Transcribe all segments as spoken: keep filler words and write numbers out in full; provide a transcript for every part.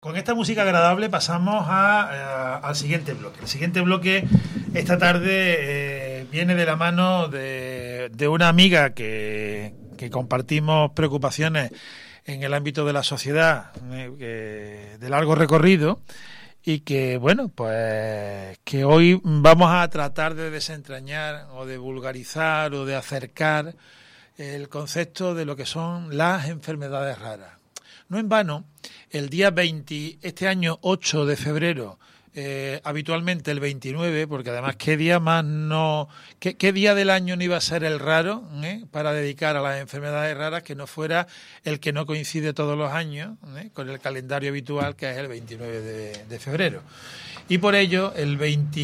Con esta música agradable pasamos a, a, al siguiente bloque. El siguiente bloque esta tarde eh, viene de la mano de, de una amiga que, que compartimos preocupaciones en el ámbito de la sociedad eh, que, de largo recorrido y que, bueno, pues que hoy vamos a tratar de desentrañar o de vulgarizar o de acercar el concepto de lo que son las enfermedades raras. No en vano, el día veinte, este año ocho de febrero, eh, habitualmente el veintinueve, porque además qué día más no, qué, qué día del año no iba a ser el raro ¿eh? para dedicar a las enfermedades raras que no fuera el que no coincide todos los años ¿eh? con el calendario habitual, que es el veintinueve de, de febrero. Y por ello, el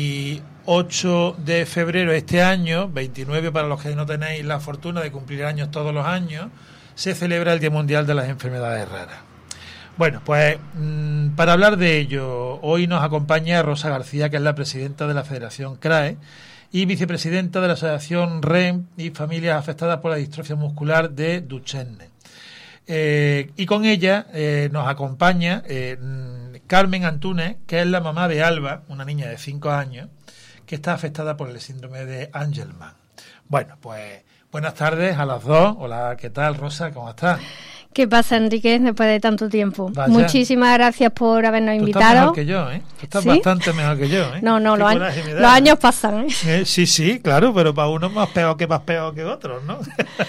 veintiocho de febrero este año, veintinueve para los que no tenéis la fortuna de cumplir años todos los años, se celebra el Día Mundial de las Enfermedades Raras. Bueno, pues mmm, para hablar de ello, hoy nos acompaña Rosa García, que es la presidenta de la Federación C R A E y vicepresidenta de la Asociación R E M y Familias Afectadas por la Distrofia Muscular de Duchenne. Eh, y con ella eh, nos acompaña eh, Carmen Antúnez, que es la mamá de Alba, una niña de cinco años, que está afectada por el síndrome de Angelman. Bueno, pues buenas tardes a las dos. Hola, ¿qué tal, Rosa? ¿Cómo estás? ¿Qué pasa, Enrique, después de tanto tiempo? Vaya. Muchísimas gracias por habernos Tú invitado. estás mejor que yo, ¿eh? Tú estás ¿Sí? bastante mejor que yo, ¿eh? No, no, Qué los, coraje me años, da, los ¿eh? años pasan, ¿eh? Eh, sí, sí, claro, pero para unos más peor que más peor que otros, ¿no?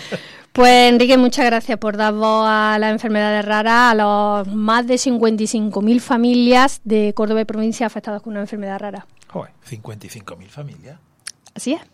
Pues, Enrique, muchas gracias por dar voz a las enfermedades raras, a los más de cincuenta y cinco mil familias de Córdoba y provincia afectadas con una enfermedad rara. Joder, cincuenta y cinco mil familias. Así es.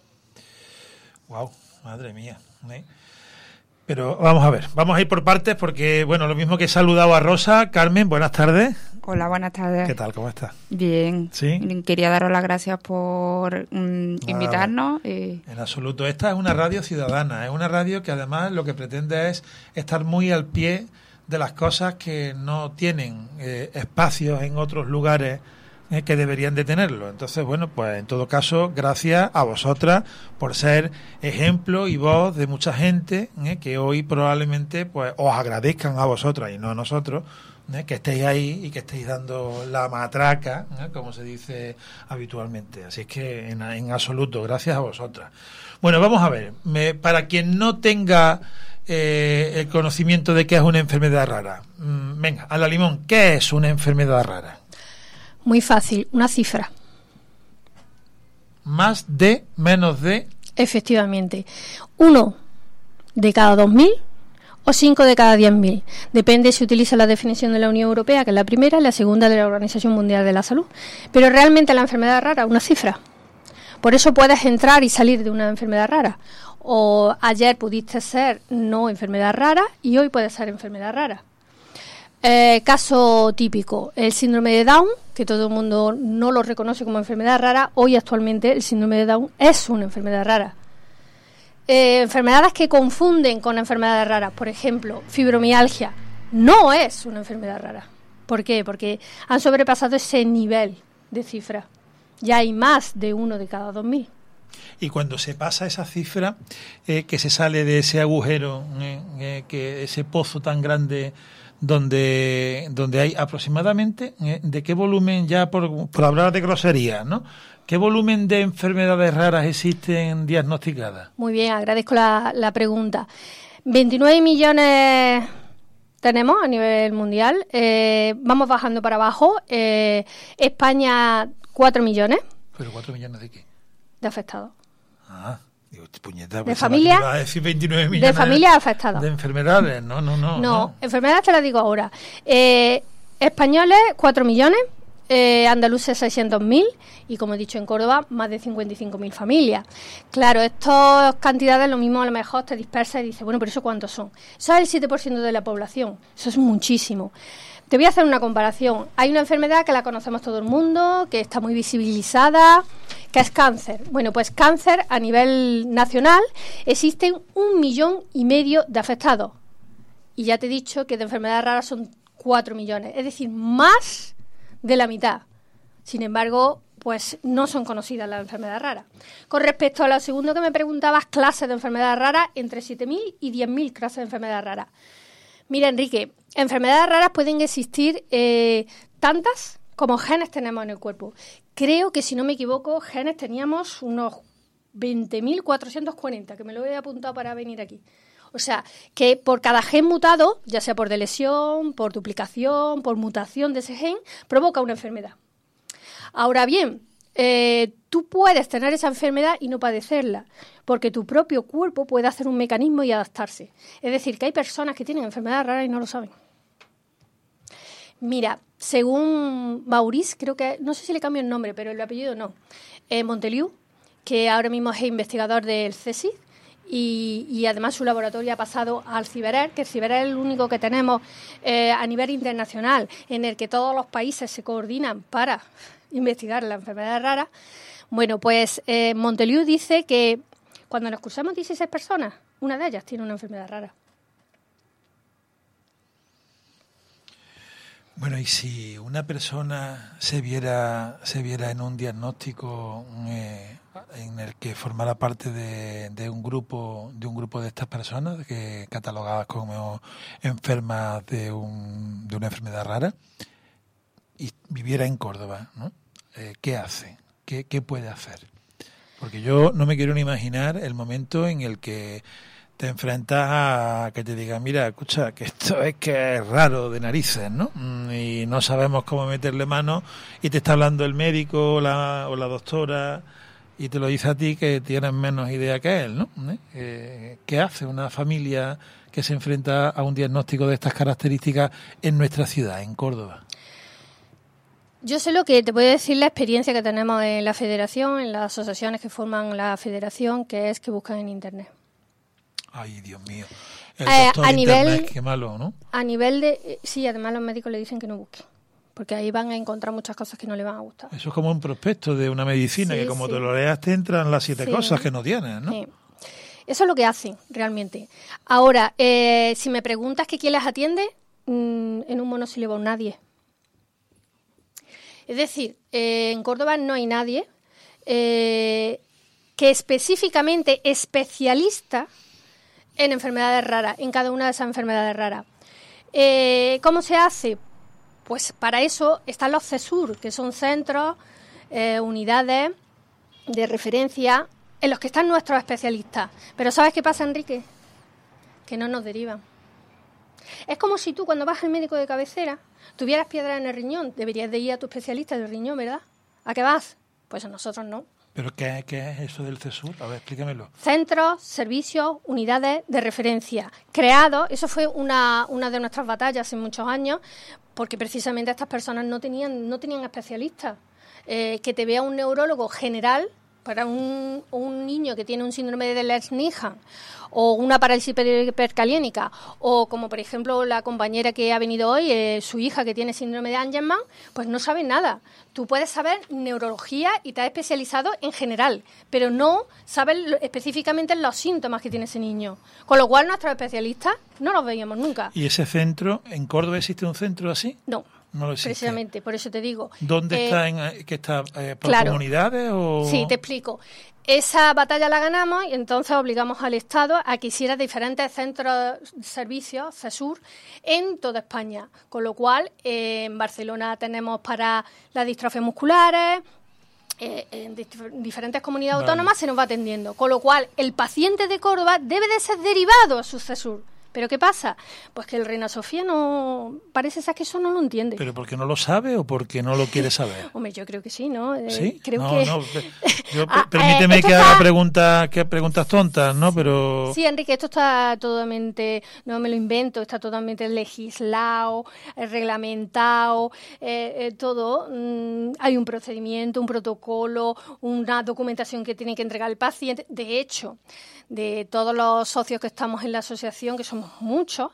Wow, madre mía, ¿eh? Pero vamos a ver, vamos a ir por partes porque, bueno, lo mismo que he saludado a Rosa. Carmen, buenas tardes. Hola, buenas tardes. ¿Qué tal? ¿Cómo estás? Bien. ¿Sí? Quería daros las gracias por mm, invitarnos. Y... En absoluto. Esta es una radio ciudadana, es una radio que además lo que pretende es estar muy al pie de las cosas que no tienen eh, espacios en otros lugares eh, que deberían de tenerlo. Entonces, bueno, pues en todo caso, gracias a vosotras por ser ejemplo y voz de mucha gente eh, que hoy probablemente pues os agradezcan a vosotras y no a nosotros, ¿eh? que estéis ahí y que estéis dando la matraca, ¿eh? como se dice habitualmente. Así es que en, en absoluto, gracias a vosotras. Bueno, vamos a ver, me, para quien no tenga eh, el conocimiento de qué es una enfermedad rara, mmm, venga, a la limón, ¿qué es una enfermedad rara? Muy fácil, una cifra. Más de, menos de... Efectivamente. Uno de cada dos mil o cinco de cada diez mil. Depende si utiliza la definición de la Unión Europea, que es la primera, y la segunda de la Organización Mundial de la Salud. Pero realmente la enfermedad rara es una cifra. Por eso puedes entrar y salir de una enfermedad rara. O ayer pudiste ser no enfermedad rara y hoy puedes ser enfermedad rara. Eh, caso típico, el síndrome de Down, que todo el mundo no lo reconoce como enfermedad rara. Hoy actualmente el síndrome de Down es una enfermedad rara. Eh, enfermedades que confunden con enfermedades raras, por ejemplo, fibromialgia, no es una enfermedad rara. ¿Por qué? Porque han sobrepasado ese nivel de cifra. Ya hay más de uno de cada dos mil. Y cuando se pasa esa cifra, eh, que se sale de ese agujero, eh, eh, que ese pozo tan grande donde donde hay aproximadamente, eh, ¿de qué volumen, ya por, por hablar de groserías, ¿no? ¿Qué volumen de enfermedades raras existen diagnosticadas? Muy bien, agradezco la, la pregunta. veintinueve millones tenemos a nivel mundial. Eh, vamos bajando para abajo. Eh, España, cuatro millones. ¿Pero cuatro millones de qué? De afectados. Ah, digo, puñeta, de familias. Iba a decir veintinueve millones de familias afectadas. De enfermedades, no, no, no. No, no. enfermedades te las digo ahora. Eh, españoles, cuatro millones. Eh, andaluces seiscientos mil y, como he dicho, en Córdoba más de cincuenta y cinco mil familias. Claro, estas cantidades lo mismo a lo mejor te dispersa y dices, bueno, pero ¿eso cuántos son? Eso es el siete por ciento de la población, eso es muchísimo. Te voy a hacer una comparación. Hay una enfermedad que la conocemos todo el mundo, que está muy visibilizada, que es cáncer. Bueno, pues cáncer a nivel nacional existen un millón y medio de afectados. Y ya te he dicho que de enfermedades raras son cuatro millones, es decir, más de la mitad. Sin embargo, pues no son conocidas las enfermedades raras. Con respecto a lo segundo que me preguntabas, clases de enfermedades raras, entre siete mil y diez mil clases de enfermedades raras. Mira, Enrique, enfermedades raras pueden existir eh, tantas como genes tenemos en el cuerpo. Creo que, si no me equivoco, genes teníamos unos veinte mil cuatrocientos cuarenta, que me lo he apuntado para venir aquí. O sea, que por cada gen mutado, ya sea por delesión, por duplicación, por mutación de ese gen, provoca una enfermedad. Ahora bien, eh, tú puedes tener esa enfermedad y no padecerla, porque tu propio cuerpo puede hacer un mecanismo y adaptarse. Es decir, que hay personas que tienen enfermedades raras y no lo saben. Mira, según Maurice, creo que, no sé si le cambio el nombre, pero el apellido no, eh, Monteliu, que ahora mismo es investigador del CSIC, y, y además su laboratorio ha pasado al CIBERER, que el CIBERER es el único que tenemos eh, a nivel internacional, en el que todos los países se coordinan para investigar las enfermedades raras. Bueno, pues eh, Monteliu dice que cuando nos cruzamos dieciséis personas, una de ellas tiene una enfermedad rara. Bueno, y si una persona se viera se viera en un diagnóstico eh, en el que formara parte de, de un grupo de un grupo de estas personas que catalogadas como enfermas de, un, de una enfermedad rara y viviera en Córdoba, ¿no? Eh, ¿Qué hace? ¿Qué, qué puede hacer? Porque yo no me quiero ni imaginar el momento en el que te enfrentas a que te digan, mira, escucha, que esto es que es raro de narices, ¿no? Y no sabemos cómo meterle mano, y te está hablando el médico o la, o la doctora y te lo dice a ti, que tienes menos idea que él, ¿no? ¿Eh? ¿Qué hace una familia que se enfrenta a un diagnóstico de estas características en nuestra ciudad, en Córdoba? Yo sé lo que te puedo decir, la experiencia que tenemos en la federación, en las asociaciones que forman la federación, que es que buscan en Internet. Ay, Dios mío. El Eh, doctor a Internet, nivel, qué malo, ¿no? A nivel de... eh, Sí, además los médicos le dicen que no busquen, porque ahí van a encontrar muchas cosas que no le van a gustar. Eso es como un prospecto de una medicina, Sí, que como sí. te lo leas te entran las siete Sí. cosas que no tienes, ¿no? Sí. Eso es lo que hacen, realmente. Ahora, eh, si me preguntas que quién las atiende, mmm, en un monosílabo, nadie. Es decir, eh, en Córdoba no hay nadie eh, que específicamente especialista en enfermedades raras, en cada una de esas enfermedades raras. Eh, ¿Cómo se hace? Pues para eso están los CESUR, que son centros, eh, unidades de referencia en los que están nuestros especialistas. Pero ¿sabes qué pasa, Enrique? Que no nos derivan. Es como si tú, cuando vas al médico de cabecera, tuvieras piedra en el riñón. Deberías de ir a tu especialista del riñón, ¿verdad? ¿A qué vas? Pues a nosotros no. ¿Pero qué, qué es eso del CESUR? A ver, explícamelo. Centros, servicios, unidades de referencia. Creados, eso fue una, una de nuestras batallas hace muchos años, porque precisamente estas personas no tenían, no tenían especialistas. Eh, que te vea un neurólogo general para un, un niño que tiene un síndrome de Lesch-Nyhan o una parálisis hipercaliénica, o como por ejemplo la compañera que ha venido hoy, eh, su hija que tiene síndrome de Angelman, pues no sabe nada. Tú puedes saber neurología y te has especializado en general, pero no sabes específicamente los síntomas que tiene ese niño. Con lo cual nuestros especialistas no los veíamos nunca. ¿Y ese centro, en Córdoba existe un centro así? No. No lo existe. Precisamente, por eso te digo. ¿Dónde eh, está? En, ¿Qué está? Eh, ¿Por claro. comunidades o...? Sí, te explico. Esa batalla la ganamos y entonces obligamos al Estado a que hiciera diferentes centros de servicios, CESUR, en toda España. Con lo cual, eh, en Barcelona tenemos para las distrofias musculares, eh, en dif- diferentes comunidades Vale. autónomas se nos va atendiendo. Con lo cual, el paciente de Córdoba debe de ser derivado a su CESUR. ¿Pero qué pasa? Pues que el Reina Sofía no... Parece ser que eso no lo entiende. ¿Pero porque no lo sabe o porque no lo quiere saber? Hombre, yo creo que sí, ¿no? Eh, ¿Sí? Creo no, que... no. Yo, Ah, permíteme eh, esto que está- haga preguntas, que preguntas tontas, ¿no? Pero... Sí, Enrique, esto está totalmente, no me lo invento, está totalmente legislado, eh, reglamentado, eh, eh, todo. Mm, hay un procedimiento, un protocolo, una documentación que tiene que entregar el paciente. De hecho, de todos los socios que estamos en la asociación, que somos muchos,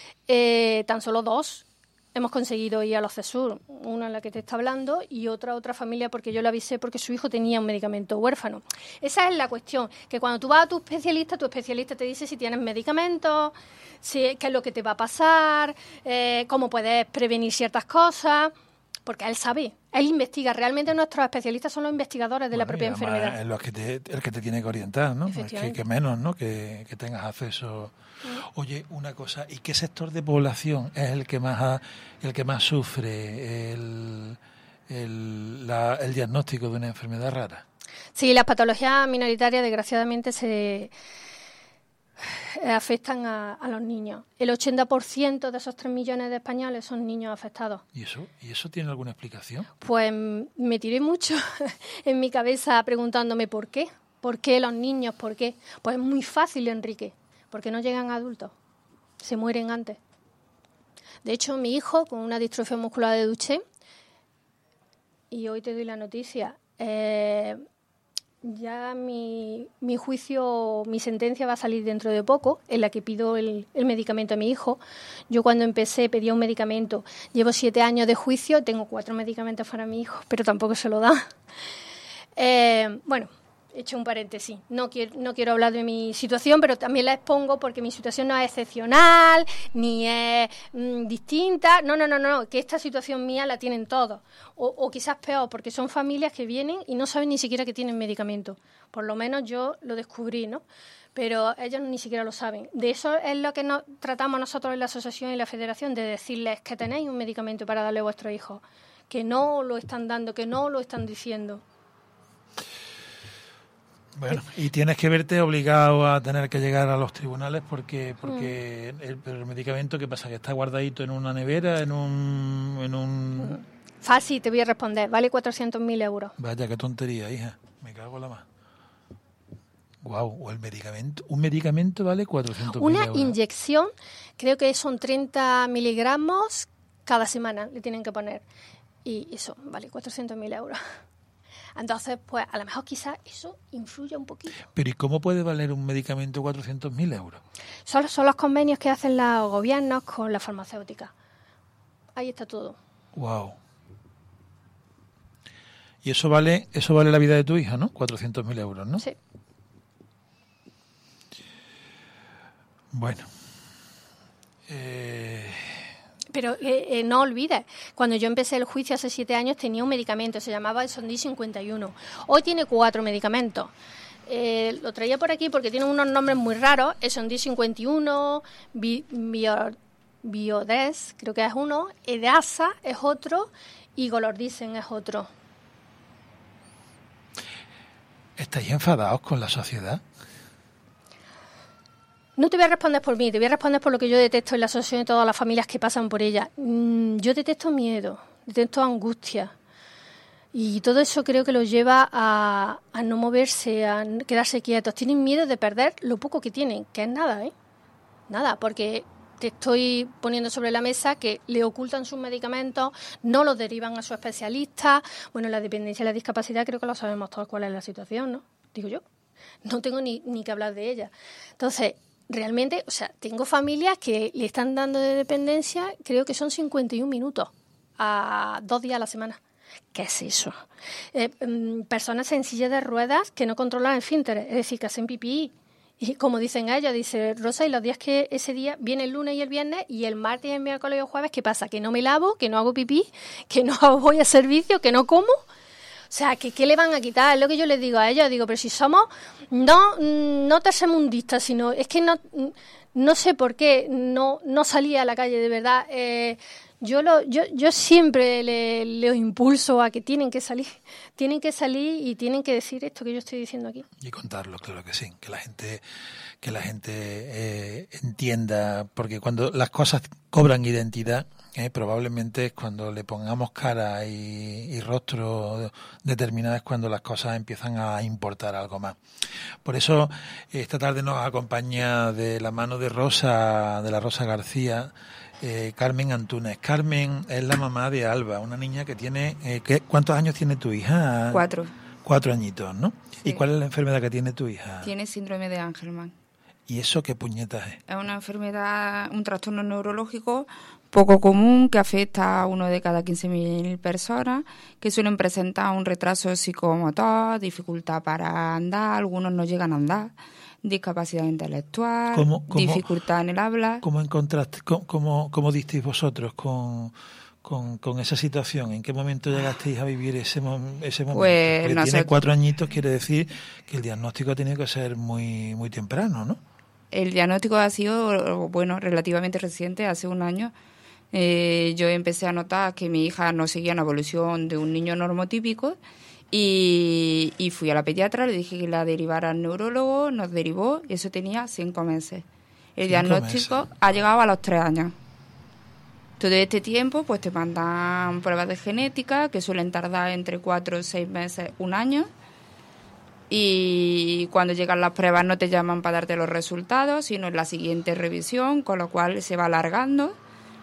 eh, tan solo dos hemos conseguido ir a los CESUR, una en la que te está hablando y otra otra familia porque yo le avisé porque su hijo tenía un medicamento huérfano. Esa es la cuestión, que cuando tú vas a tu especialista, tu especialista te dice si tienes medicamentos, si, qué es lo que te va a pasar, eh, cómo puedes prevenir ciertas cosas. porque él sabe, él investiga. Realmente nuestros especialistas son los investigadores de bueno, la propia enfermedad. Es lo que te, el que te tiene que orientar, ¿no? Es que, que menos, ¿no? Que, que tengas acceso. Mm. Oye, una cosa, ¿y qué sector de población es el que más ha, el que más sufre el, el, la, el diagnóstico de una enfermedad rara? Sí, las patologías minoritarias desgraciadamente se afectan a, a los niños. El ochenta por ciento de esos tres millones de españoles son niños afectados. ¿Y eso, ¿Y eso tiene alguna explicación? Pues me tiré mucho en mi cabeza preguntándome por qué. ¿Por qué los niños? ¿Por qué? Pues es muy fácil, Enrique, porque no llegan adultos, se mueren antes. De hecho, mi hijo con una distrofia muscular de Duchenne, y hoy te doy la noticia, eh, ya mi, mi juicio, mi sentencia va a salir dentro de poco, en la que pido el, el medicamento a mi hijo. Yo cuando empecé pedía un medicamento, llevo siete años de juicio, tengo cuatro medicamentos para mi hijo, pero tampoco se lo da. Eh, bueno, he hecho un paréntesis, no quiero, no quiero hablar de mi situación, pero también la expongo porque mi situación no es excepcional, ni es mmm, distinta, no, no, no, no, que esta situación mía la tienen todos, o, o quizás peor, porque son familias que vienen y no saben ni siquiera que tienen medicamento, por lo menos yo lo descubrí, ¿no? Pero ellos ni siquiera lo saben. De eso es lo que nos tratamos nosotros en la asociación y la federación, de decirles que tenéis un medicamento para darle a vuestros hijos, que no lo están dando, que no lo están diciendo. Bueno, y tienes que verte obligado a tener que llegar a los tribunales porque porque mm. el, el medicamento, ¿qué pasa? ¿Que está guardadito en una nevera, en un...? En un... Fácil, te voy a responder. Vale cuatrocientos mil euros. Vaya, qué tontería, hija. Me cago en la más. Guau, o el medicamento. Un medicamento vale cuatrocientos mil euros. Una inyección, creo que son treinta miligramos cada semana, le tienen que poner. Y eso, vale cuatrocientos mil euros. Entonces, pues a lo mejor quizás eso influye un poquito. Pero ¿y cómo puede valer un medicamento cuatrocientos mil euros? Son, son los convenios que hacen los gobiernos con las farmacéuticas. Ahí está todo. Wow. Y eso vale, eso vale la vida de tu hija, ¿no? cuatrocientos mil euros, ¿no? Sí. Bueno. Eh... Pero eh, eh, no olvides, cuando yo empecé el juicio hace siete años tenía un medicamento, se llamaba el Sondis cincuenta y uno. Hoy tiene cuatro medicamentos. Eh, lo traía por aquí porque tiene unos nombres muy raros. El Sondis cincuenta y uno, Bi, Bio, Biodes, creo que es uno, Edasa es otro y Golordicen es otro. ¿Estáis enfadados con la sociedad? No te voy a responder por mí, te voy a responder por lo que yo detecto en la asociación y todas las familias que pasan por ella. Yo detecto miedo, detecto angustia. Y todo eso creo que los lleva a, a no moverse, a quedarse quietos. Tienen miedo de perder lo poco que tienen, que es nada, ¿eh? Nada, porque te estoy poniendo sobre la mesa que le ocultan sus medicamentos, no los derivan a su especialista. Bueno, la dependencia y la discapacidad creo que lo sabemos todos cuál es la situación, ¿no? Digo yo. No tengo ni, ni que hablar de ella. Entonces, realmente, o sea, tengo familias que le están dando de dependencia, creo que son cincuenta y un minutos a dos días a la semana. ¿Qué es eso? Eh, personas en silla de ruedas que no controlan el esfínter, es decir, que hacen pipí. Y como dicen ellos, dice Rosa, y los días que ese día viene el lunes y el viernes, y el martes y el miércoles y el jueves, ¿qué pasa? Que no me lavo, que no hago pipí, que no voy a servicio, que no como. O sea, ¿qué, ¿qué le van a quitar? Es lo que yo les digo a ellos. Digo, pero si somos no, no tercermundistas, sino es que no, no sé por qué no, no salía a la calle, de verdad. Eh, yo, lo, yo, yo siempre les le impulso a que tienen que salir. Tienen que salir y tienen que decir esto que yo estoy diciendo aquí. Y contarlo, claro que sí. Que la gente, que la gente eh, entienda, porque cuando las cosas cobran identidad, Eh, probablemente es cuando le pongamos cara y, y rostro determinado, es cuando las cosas empiezan a importar algo más. Por eso esta tarde nos acompaña de la mano de Rosa, de la Rosa García, eh, Carmen Antúnez. Carmen es la mamá de Alba, una niña que tiene... Eh, ¿qué, ¿Cuántos años tiene tu hija? Cuatro. Cuatro añitos, ¿no? Sí. ¿Y cuál es la enfermedad que tiene tu hija? Tiene síndrome de Angelman. ¿Y eso qué puñetas es? Es una enfermedad, un trastorno neurológico poco común que afecta a uno de cada quince mil personas, que suelen presentar un retraso psicomotor, dificultad para andar, algunos no llegan a andar, discapacidad intelectual, ¿Cómo, cómo, dificultad en el habla. ¿Cómo encontraste, cómo, cómo, cómo disteis vosotros con, con, con esa situación? ¿En qué momento llegasteis a vivir ese, mom- ese momento? Pues Porque nosotros- tiene cuatro añitos, quiere decir que el diagnóstico ha tenido que ser muy, muy temprano, ¿no? El diagnóstico ha sido, bueno, relativamente reciente, hace un año. Eh, yo empecé a notar que mi hija no seguía una evolución de un niño normotípico y, y fui a la pediatra, le dije que la derivara al neurólogo, nos derivó y eso tenía cinco meses. El Cinco diagnóstico meses. ha llegado a los tres años. Todo este tiempo pues te mandan pruebas de genética que suelen tardar entre cuatro, seis meses, un año. Y cuando llegan las pruebas no te llaman para darte los resultados, sino en la siguiente revisión, con lo cual se va alargando.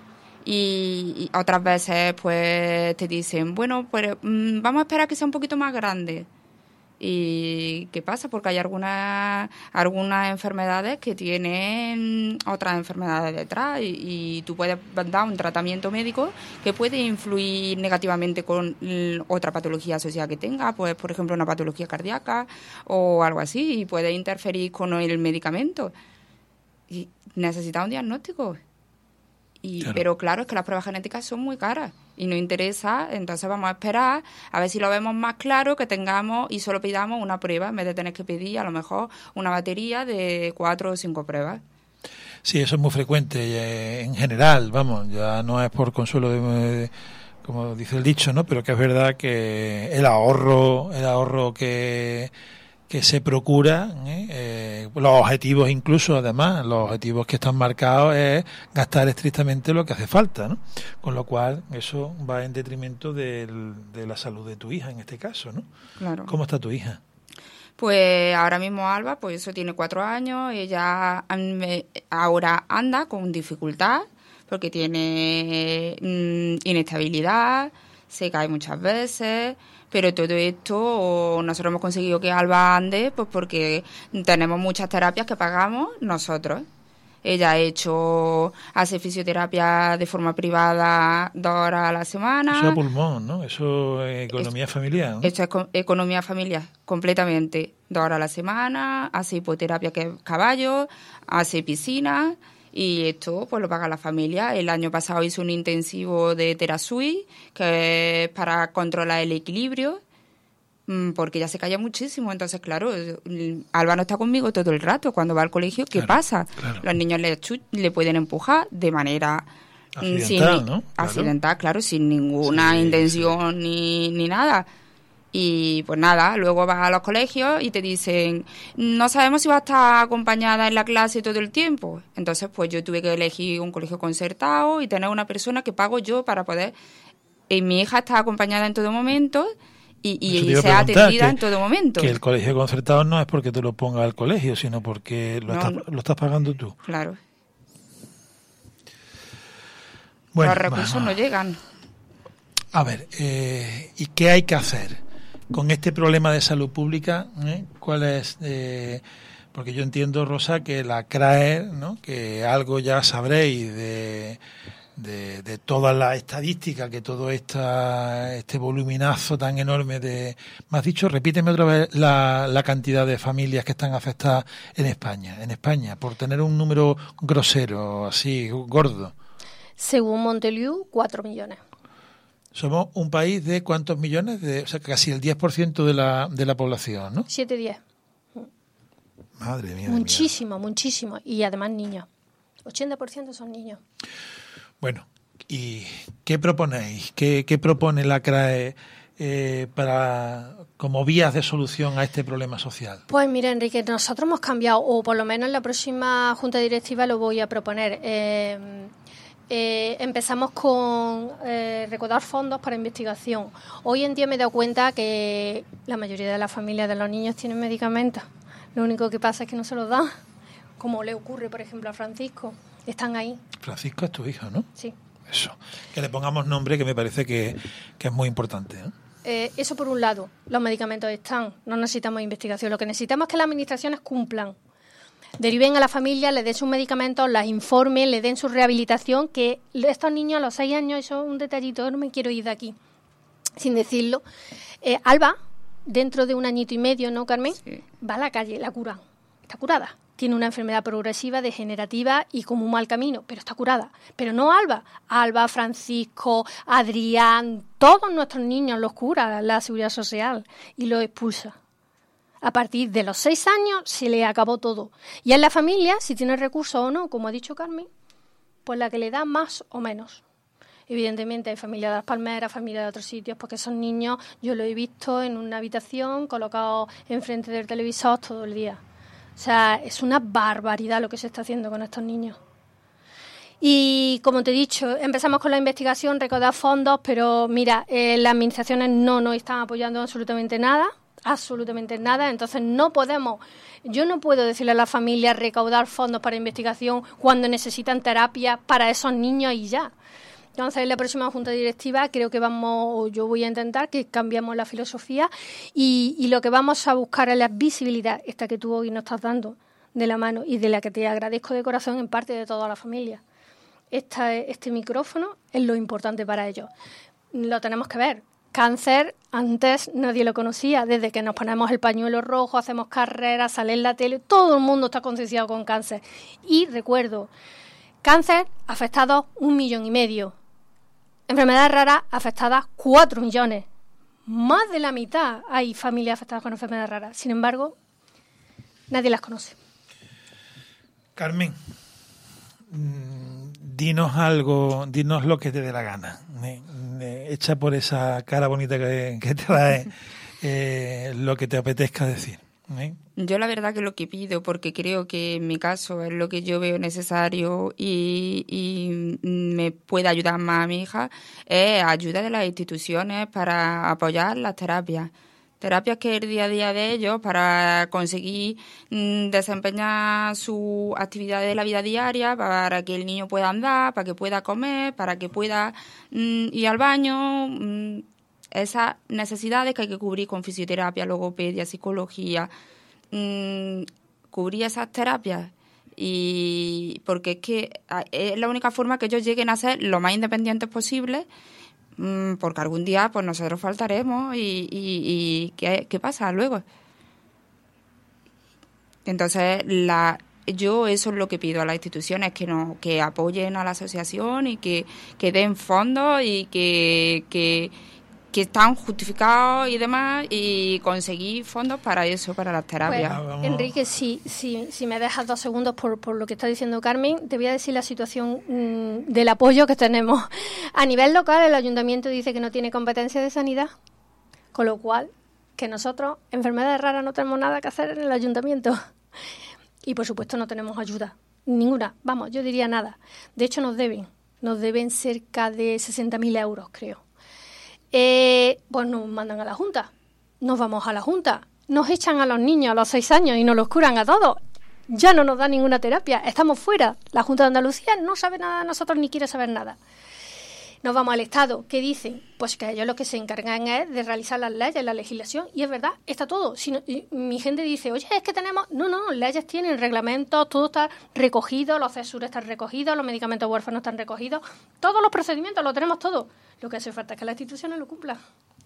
Y, y otras veces pues te dicen, bueno, pues mm, vamos a esperar que sea un poquito más grande. ¿Y qué pasa? Porque hay algunas algunas enfermedades que tienen otras enfermedades detrás y, y tú puedes dar un tratamiento médico que puede influir negativamente con l- otra patología asociada que tenga, pues por ejemplo una patología cardíaca o algo así, y puede interferir con el medicamento. Y necesita un diagnóstico. Y, Claro. Pero claro, es que las pruebas genéticas son muy caras y nos interesa, entonces vamos a esperar a ver si lo vemos más claro, que tengamos y solo pidamos una prueba en vez de tener que pedir a lo mejor una batería de cuatro o cinco pruebas. Sí, eso es muy frecuente eh, en general, vamos, ya no es por consuelo de, de- como dice el dicho, ¿no? Pero que es verdad que el ahorro, el ahorro que que se procura, ¿eh? Eh, los objetivos incluso, además, los objetivos que están marcados es gastar estrictamente lo que hace falta, ¿no? Con lo cual, eso va en detrimento del, de la salud de tu hija, en este caso, ¿no? Claro. ¿Cómo está tu hija? Pues ahora mismo Alba, pues eso tiene cuatro años, ella mm, eh, ahora anda con dificultad porque tiene mm, inestabilidad, se cae muchas veces, pero todo esto nosotros hemos conseguido que Alba ande pues porque tenemos muchas terapias que pagamos nosotros. Ella ha hecho, hace fisioterapia de forma privada dos horas a la semana. Eso es pulmón, ¿no? Eso es economía Es- familiar, ¿no? Esto es co- economía familiar, completamente. Dos horas a la semana, hace hipoterapia que es caballo, hace piscina y esto pues lo paga la familia. El año pasado hizo un intensivo de Terasui, que es para controlar el equilibrio, mm, porque ella se caía muchísimo. Entonces, claro, mm, Alba no está conmigo todo el rato. Cuando va al colegio, ¿qué Claro, pasa? claro. Los niños le, chu- le pueden empujar de manera... mm, sin Accidental, ni- ¿no? Claro. accidental, claro, sin ninguna Sí, intención ni, ni nada. Y pues nada, luego vas a los colegios y te dicen, no sabemos si vas a estar acompañada en la clase todo el tiempo. Entonces, pues yo tuve que elegir un colegio concertado y tener una persona que pago yo para poder... Y mi hija está acompañada en todo momento y, y, Eso te y iba a sea preguntar, atendida que- en todo momento. Que el colegio concertado no es porque te lo ponga al colegio, sino porque lo, No, estás, no. lo estás pagando tú. Claro, Bueno, los recursos vamos. no llegan. A ver, eh, ¿y qué hay que hacer con este problema de salud pública? ¿Eh? ¿Cuál es? Eh, porque yo entiendo, Rosa, que la C R A E, ¿no? Que algo ya sabréis de, de, de toda la estadística, que todo esta, este voluminazo tan enorme de... Me has dicho, repíteme otra vez la, la cantidad de familias que están afectadas en España, en España, por tener un número grosero, así, gordo. Según Monteliu, cuatro millones. Somos un país de ¿cuántos millones? De, o sea, casi el diez por ciento de la, de la población, ¿no? siete diez. Madre mía. Muchísimo, muchísimo. Y además niños. ochenta por ciento son niños. Bueno, ¿y qué proponéis? ¿Qué, qué propone la C R A E eh, para, como vías de solución a este problema social? Pues mira, Enrique, nosotros hemos cambiado, o por lo menos en la próxima Junta Directiva lo voy a proponer. Eh, eh, empezamos con eh, recaudar fondos para investigación. Hoy en día me he dado cuenta que la mayoría de las familias de los niños tienen medicamentos. Lo único que pasa es que no se los dan, como le ocurre, por ejemplo, a Francisco. Están ahí, Francisco es tu hijo, ¿no? sí. Eso. Que le pongamos nombre, que me parece que, que es muy importante, ¿eh? Eh, eso por un lado, los medicamentos están, no necesitamos investigación, lo que necesitamos es que las administraciones cumplan, deriven a la familia, le den sus medicamentos, las informen, le den su rehabilitación, que estos niños a los seis años, eso es un detallito, no me quiero ir de aquí sin decirlo. Eh, Alba, dentro de un añito y medio, ¿no, Carmen? Sí. Va a la calle, la curan, está curada. tiene una enfermedad progresiva, degenerativa y como un mal camino, pero está curada. Pero no Alba. Alba, Francisco, Adrián, todos nuestros niños los cura la Seguridad Social y los expulsa. A partir de los seis años se le acabó todo. Y es la familia, si tiene recursos o no, como ha dicho Carmen, pues la que le da más o menos. Evidentemente hay familias de Las Palmeras, familias de otros sitios, porque esos niños yo lo he visto en una habitación colocados enfrente del televisor todo el día. O sea, es una barbaridad lo que se está haciendo con estos niños. Y como te he dicho, empezamos con la investigación, recaudar fondos, pero mira, eh, las administraciones no nos están apoyando absolutamente nada, absolutamente nada, entonces no podemos, yo no puedo decirle a las familias recaudar fondos para investigación cuando necesitan terapia para esos niños y ya. Entonces, en la próxima junta directiva creo que vamos, yo voy a intentar que cambiemos la filosofía y, y lo que vamos a buscar es la visibilidad, esta que tú hoy nos estás dando de la mano y de la que te agradezco de corazón en parte de toda la familia. Esta, este micrófono es lo importante para ellos. Lo tenemos que ver. Cáncer, antes nadie lo conocía. Desde que nos ponemos el pañuelo rojo, hacemos carreras, sale en la tele, todo el mundo está concienciado con cáncer. Y recuerdo, cáncer afectados un millón y medio. Enfermedades raras afectadas cuatro millones. Más de la mitad hay familias afectadas con enfermedades raras. Sin embargo, nadie las conoce. Carmen, dinos algo, dinos lo que te dé la gana. Eh, eh, echa por esa cara bonita que, que trae eh, lo que te apetezca decir. ¿eh? Yo la verdad que lo que pido, porque creo que en mi caso es lo que yo veo necesario y, y me puede ayudar más a mi hija, es ayuda de las instituciones para apoyar las terapias. Terapias que es el día a día de ellos para conseguir mmm, desempeñar sus actividades de la vida diaria, para que el niño pueda andar, para que pueda comer, para que pueda mmm, ir al baño. Mmm, esas necesidades que hay que cubrir con fisioterapia, logopedia, psicología, mmm, cubrir esas terapias. Y porque es que es la única forma que ellos lleguen a ser lo más independientes posible, porque algún día pues nosotros faltaremos y, y, y ¿qué, qué pasa luego? Entonces la yo eso es lo que pido a las instituciones, que no que apoyen a la asociación y que, que den fondos y que, que que están justificados y demás, y conseguir fondos para eso, para las terapias. Pues, Enrique, si, si, si me dejas dos segundos por, por lo que está diciendo Carmen, te voy a decir la situación mmm, del apoyo que tenemos. A nivel local, el ayuntamiento dice que no tiene competencia de sanidad, con lo cual, que nosotros, enfermedades raras, no tenemos nada que hacer en el ayuntamiento. Y, por supuesto, no tenemos ayuda, ninguna, vamos, yo diría nada. De hecho, nos deben, nos deben cerca de sesenta mil euros, creo. Eh, pues nos mandan a la Junta, nos vamos a la Junta, nos echan a los niños a los seis años y nos los curan a todos, ya no nos da ninguna terapia, estamos fuera, la Junta de Andalucía no sabe nada de nosotros ni quiere saber nada. Nos vamos al Estado, ¿qué dicen? Pues que ellos lo que se encargan es de realizar las leyes, la legislación, y es verdad, está todo. Si no, mi gente dice, oye, es que tenemos... No, no, leyes tienen, reglamentos, todo está recogido, los cesures están recogidos, los medicamentos huérfanos están recogidos, todos los procedimientos lo tenemos todo. Lo que hace falta es que las instituciones lo cumplan.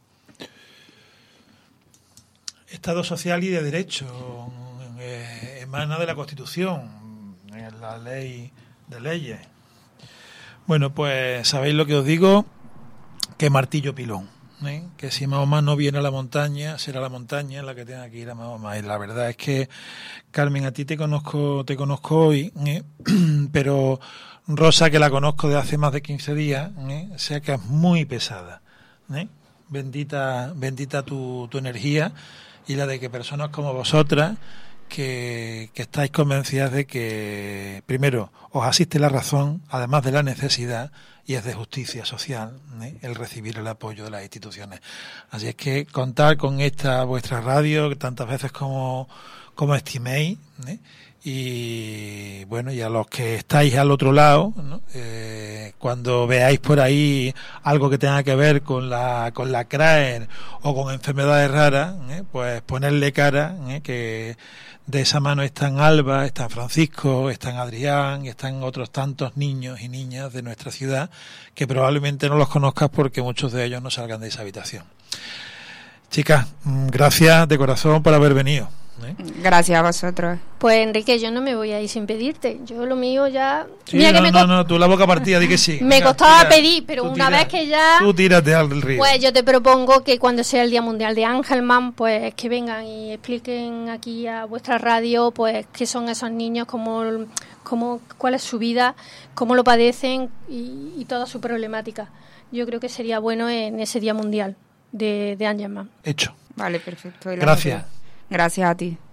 Estado social y de derecho eh, emana de la Constitución, en la ley de leyes. Bueno, pues sabéis lo que os digo, que martillo pilón, ¿eh? Que si Mahoma no viene a la montaña, será la montaña la que tenga que ir a Mahoma. Y la verdad es que, Carmen, a ti te conozco, te conozco hoy, ¿eh? Pero Rosa, que la conozco de hace más de quince días, ¿eh? Sé que es muy pesada, ¿eh? Bendita, bendita tu, tu energía y la de que personas como vosotras, Que, que estáis convencidas de que, primero, os asiste la razón, además de la necesidad, y es de justicia social, ¿eh? El recibir el apoyo de las instituciones. Así es que contar con esta vuestra radio, tantas veces como, como estiméis, ¿eh? Y bueno, y a los que estáis al otro lado, ¿no? Eh, cuando veáis por ahí algo que tenga que ver con la con la C R A E R o con enfermedades raras, ¿eh? Pues ponerle cara, ¿eh? Que de esa mano están Alba, están Francisco, están Adrián y están otros tantos niños y niñas de nuestra ciudad que probablemente no los conozcas porque muchos de ellos no salgan de esa habitación. Chicas, gracias de corazón por haber venido. ¿eh? Gracias a vosotros. Pues Enrique, yo no me voy a ir sin pedirte. Yo lo mío ya... Sí, Mira no, que me no, cost... no, tú la boca partida, di que sí. Me Venga, costaba tira, pedir, pero tú una tira, vez que ya... Tú tírate al río. Pues yo te propongo que cuando sea el Día Mundial de Angelman, pues que vengan y expliquen aquí a vuestra radio, pues qué son esos niños, cómo, cómo, cuál es su vida, cómo lo padecen y, y toda su problemática. Yo creo que sería bueno en ese Día Mundial de, de Angelman. Hecho. Vale, perfecto. Gracias. Gracias a ti.